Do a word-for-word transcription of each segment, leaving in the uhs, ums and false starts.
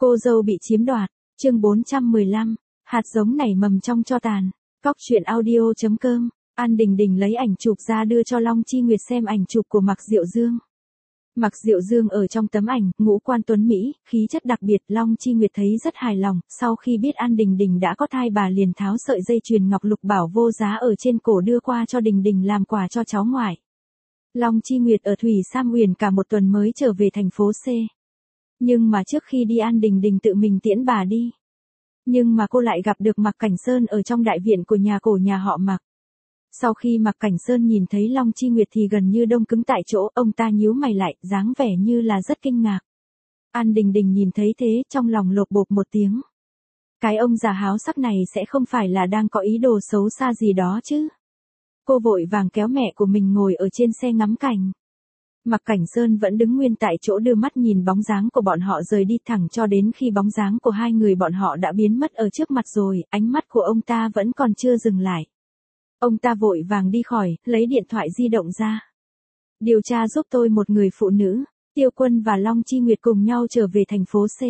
Cô dâu bị chiếm đoạt, chương bốn trăm mười lăm, hạt giống nảy mầm trong tro tàn. Cóc truyện audio chấm com. An Đình Đình lấy ảnh chụp ra đưa cho Long Chi Nguyệt xem ảnh chụp của Mạc Diệu Dương. Mạc Diệu Dương ở trong tấm ảnh, ngũ quan tuấn mỹ, khí chất đặc biệt, Long Chi Nguyệt thấy rất hài lòng, sau khi biết An Đình Đình đã có thai bà liền tháo sợi dây chuyền ngọc lục bảo vô giá ở trên cổ đưa qua cho Đình Đình làm quà cho cháu ngoại. Long Chi Nguyệt ở Thủy Sam Huyền cả một tuần mới trở về thành phố C. Nhưng mà trước khi đi An Đình Đình tự mình tiễn bà đi. Nhưng mà cô lại gặp được Mạc Cảnh Sơn ở trong đại viện của nhà cổ nhà họ Mạc. Sau khi Mạc Cảnh Sơn nhìn thấy Long Chi Nguyệt thì gần như đông cứng tại chỗ, ông ta nhíu mày lại, dáng vẻ như là rất kinh ngạc. An Đình Đình nhìn thấy thế, trong lòng lột bột một tiếng. Cái ông già háo sắc này sẽ không phải là đang có ý đồ xấu xa gì đó chứ. Cô vội vàng kéo mẹ của mình ngồi ở trên xe ngắm cảnh. Mạc Cảnh Sơn vẫn đứng nguyên tại chỗ đưa mắt nhìn bóng dáng của bọn họ rời đi thẳng cho đến khi bóng dáng của hai người bọn họ đã biến mất ở trước mặt rồi, ánh mắt của ông ta vẫn còn chưa dừng lại. Ông ta vội vàng đi khỏi, lấy điện thoại di động ra. Điều tra giúp tôi một người phụ nữ, Tiêu Quân và Long Chi Nguyệt cùng nhau trở về thành phố C.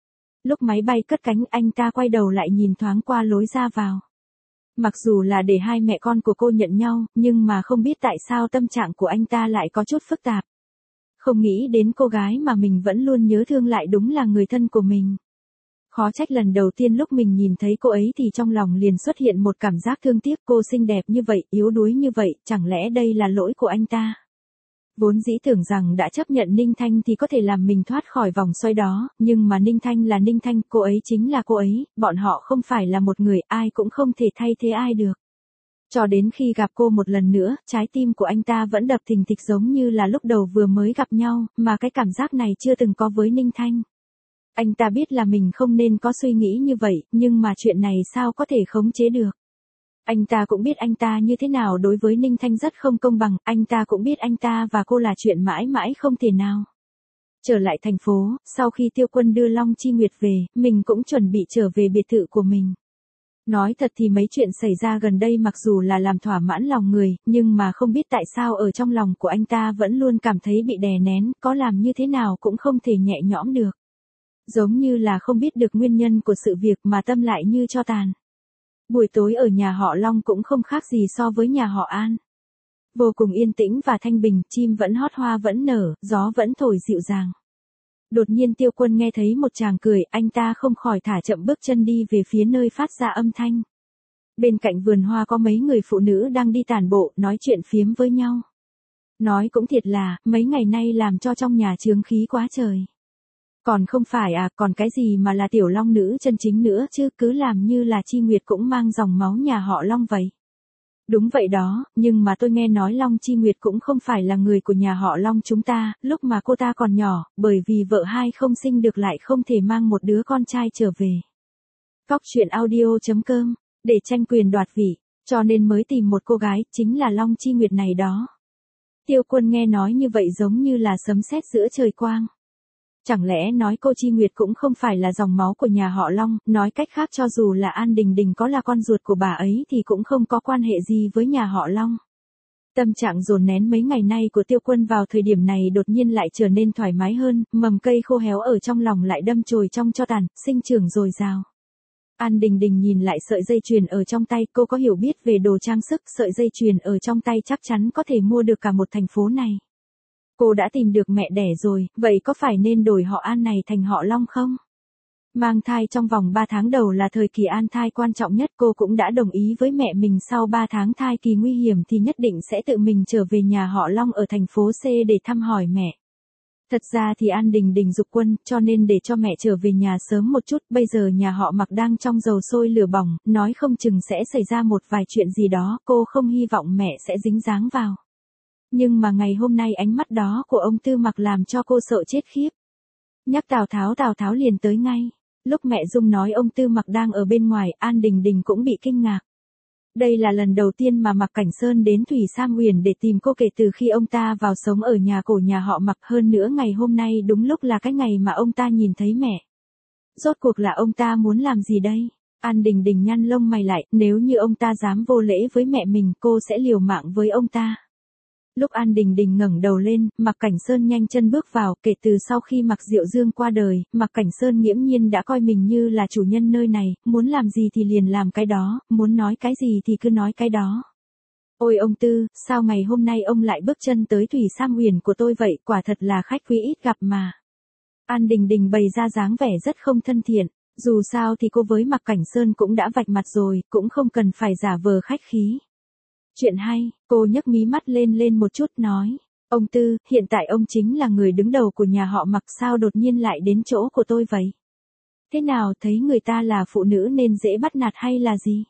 Lúc máy bay cất cánh anh ta quay đầu lại nhìn thoáng qua lối ra vào. Mặc dù là để hai mẹ con của cô nhận nhau, nhưng mà không biết tại sao tâm trạng của anh ta lại có chút phức tạp. Không nghĩ đến cô gái mà mình vẫn luôn nhớ thương lại đúng là người thân của mình. Khó trách lần đầu tiên lúc mình nhìn thấy cô ấy thì trong lòng liền xuất hiện một cảm giác thương tiếc, cô xinh đẹp như vậy, yếu đuối như vậy, chẳng lẽ đây là lỗi của anh ta? Vốn dĩ tưởng rằng đã chấp nhận Ninh Thanh thì có thể làm mình thoát khỏi vòng xoay đó, nhưng mà Ninh Thanh là Ninh Thanh, cô ấy chính là cô ấy, bọn họ không phải là một người, ai cũng không thể thay thế ai được. Cho đến khi gặp cô một lần nữa, trái tim của anh ta vẫn đập thình thịch giống như là lúc đầu vừa mới gặp nhau, mà cái cảm giác này chưa từng có với Ninh Thanh. Anh ta biết là mình không nên có suy nghĩ như vậy, nhưng mà chuyện này sao có thể khống chế được. Anh ta cũng biết anh ta như thế nào đối với Ninh Thanh rất không công bằng, anh ta cũng biết anh ta và cô là chuyện mãi mãi không thể nào. Trở lại thành phố, sau khi Tiêu Quân đưa Long Chi Nguyệt về, mình cũng chuẩn bị trở về biệt thự của mình. Nói thật thì mấy chuyện xảy ra gần đây mặc dù là làm thỏa mãn lòng người, nhưng mà không biết tại sao ở trong lòng của anh ta vẫn luôn cảm thấy bị đè nén, có làm như thế nào cũng không thể nhẹ nhõm được. Giống như là không biết được nguyên nhân của sự việc mà tâm lại như tro tàn. Buổi tối ở nhà họ Long cũng không khác gì so với nhà họ An. Vô cùng yên tĩnh và thanh bình, chim vẫn hót hoa vẫn nở, gió vẫn thổi dịu dàng. Đột nhiên Tiêu Quân nghe thấy một chàng cười, anh ta không khỏi thả chậm bước chân đi về phía nơi phát ra âm thanh. Bên cạnh vườn hoa có mấy người phụ nữ đang đi tản bộ, nói chuyện phiếm với nhau. Nói cũng thiệt là, mấy ngày nay làm cho trong nhà chướng khí quá trời. Còn không phải à, còn cái gì mà là tiểu Long nữ chân chính nữa chứ, cứ làm như là Chi Nguyệt cũng mang dòng máu nhà họ Long vậy. Đúng vậy đó, nhưng mà tôi nghe nói Long Chi Nguyệt cũng không phải là người của nhà họ Long chúng ta, lúc mà cô ta còn nhỏ, bởi vì vợ hai không sinh được lại không thể mang một đứa con trai trở về. Cóc truyện audio chấm com, để tranh quyền đoạt vị, cho nên mới tìm một cô gái, chính là Long Chi Nguyệt này đó. Tiêu Quân nghe nói như vậy giống như là sấm sét giữa trời quang. Chẳng lẽ nói cô Chi Nguyệt cũng không phải là dòng máu của nhà họ Long, nói cách khác cho dù là An Đình Đình có là con ruột của bà ấy thì cũng không có quan hệ gì với nhà họ Long. Tâm trạng dồn nén mấy ngày nay của Tiêu Quân vào thời điểm này đột nhiên lại trở nên thoải mái hơn, mầm cây khô héo ở trong lòng lại đâm chồi trong tro tàn, sinh trưởng dồi dào. An Đình Đình nhìn lại sợi dây chuyền ở trong tay, cô có hiểu biết về đồ trang sức, sợi dây chuyền ở trong tay chắc chắn có thể mua được cả một thành phố này. Cô đã tìm được mẹ đẻ rồi, vậy có phải nên đổi họ An này thành họ Long không? Mang thai trong vòng ba tháng đầu là thời kỳ an thai quan trọng nhất, cô cũng đã đồng ý với mẹ mình sau ba tháng thai kỳ nguy hiểm thì nhất định sẽ tự mình trở về nhà họ Long ở thành phố C để thăm hỏi mẹ. Thật ra thì An Đình Đình giục Quân, cho nên để cho mẹ trở về nhà sớm một chút, bây giờ nhà họ Mạc đang trong dầu sôi lửa bỏng, nói không chừng sẽ xảy ra một vài chuyện gì đó, cô không hy vọng mẹ sẽ dính dáng vào. Nhưng mà ngày hôm nay ánh mắt đó của ông Tư Mạc làm cho cô sợ chết khiếp. Nhắc Tào Tháo Tào Tháo liền tới ngay. Lúc mẹ Dung nói ông Tư Mạc đang ở bên ngoài, An Đình Đình cũng bị kinh ngạc. Đây là lần đầu tiên mà Mạc Cảnh Sơn đến Thủy Sam Huyền để tìm cô kể từ khi ông ta vào sống ở nhà cổ nhà họ Mạc, hơn nữa ngày hôm nay đúng lúc là cái ngày mà ông ta nhìn thấy mẹ. Rốt cuộc là ông ta muốn làm gì đây? An Đình Đình nhăn lông mày lại, nếu như ông ta dám vô lễ với mẹ mình, cô sẽ liều mạng với ông ta. Lúc An Đình Đình ngẩng đầu lên, Mạc Cảnh Sơn nhanh chân bước vào, kể từ sau khi Mạc Diệu Dương qua đời, Mạc Cảnh Sơn nghiễm nhiên đã coi mình như là chủ nhân nơi này, muốn làm gì thì liền làm cái đó, muốn nói cái gì thì cứ nói cái đó. Ôi ông Tư, sao ngày hôm nay ông lại bước chân tới Thủy Sam Huyền của tôi vậy, quả thật là khách quý ít gặp mà. An Đình Đình bày ra dáng vẻ rất không thân thiện, dù sao thì cô với Mạc Cảnh Sơn cũng đã vạch mặt rồi, cũng không cần phải giả vờ khách khí. Chuyện hay, cô nhấc mí mắt lên lên một chút nói, ông Tư, hiện tại ông chính là người đứng đầu của nhà họ Mạc, sao đột nhiên lại đến chỗ của tôi vậy? Thế nào, thấy người ta là phụ nữ nên dễ bắt nạt hay là gì?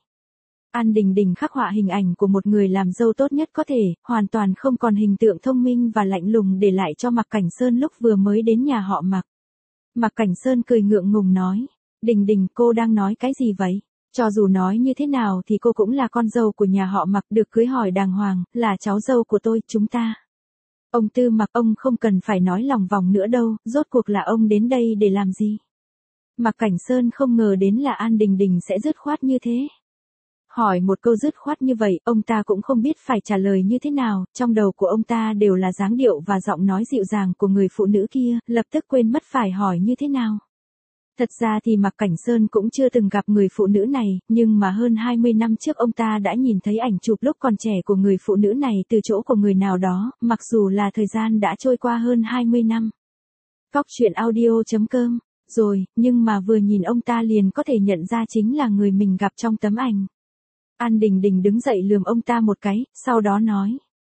An Đình Đình khắc họa hình ảnh của một người làm dâu tốt nhất có thể, hoàn toàn không còn hình tượng thông minh và lạnh lùng để lại cho Mạc Cảnh Sơn lúc vừa mới đến nhà họ Mạc. Mạc Cảnh Sơn cười ngượng ngùng nói, Đình Đình, cô đang nói cái gì vậy? Cho dù nói như thế nào thì cô cũng là con dâu của nhà họ Mạc, được cưới hỏi đàng hoàng, là cháu dâu của tôi, chúng ta. Ông Tư Mạc, ông không cần phải nói lòng vòng nữa đâu, rốt cuộc là ông đến đây để làm gì? Mạc Cảnh Sơn không ngờ đến là An Đình Đình sẽ dứt khoát như thế. Hỏi một câu dứt khoát như vậy, ông ta cũng không biết phải trả lời như thế nào, trong đầu của ông ta đều là dáng điệu và giọng nói dịu dàng của người phụ nữ kia, lập tức quên mất phải hỏi như thế nào. Thật ra thì Mạc Cảnh Sơn cũng chưa từng gặp người phụ nữ này, nhưng mà hơn hai mươi năm trước ông ta đã nhìn thấy ảnh chụp lúc còn trẻ của người phụ nữ này từ chỗ của người nào đó, mặc dù là thời gian đã trôi qua hơn hai mươi năm. Cóc truyện audio chấm com, rồi, nhưng mà vừa nhìn ông ta liền có thể nhận ra chính là người mình gặp trong tấm ảnh. An Đình Đình đứng dậy lườm ông ta một cái, sau đó nói.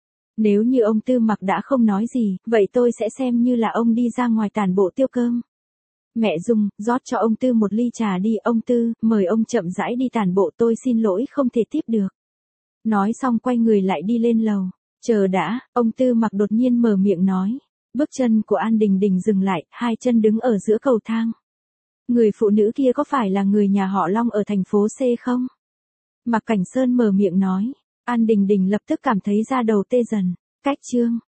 Nếu như ông Tư Mạc đã không nói gì, vậy tôi sẽ xem như là ông đi ra ngoài tản bộ tiêu cơm. Mẹ Dung, rót cho ông Tư một ly trà đi, ông Tư, mời ông chậm rãi đi tản bộ, tôi xin lỗi không thể tiếp được. Nói xong quay người lại đi lên lầu. Chờ đã, ông Tư Mạc đột nhiên mở miệng nói. Bước chân của An Đình Đình dừng lại, hai chân đứng ở giữa cầu thang. Người phụ nữ kia có phải là người nhà họ Long ở thành phố C không? Mạc Cảnh Sơn mở miệng nói. An Đình Đình lập tức cảm thấy da đầu tê dần. Cách chương.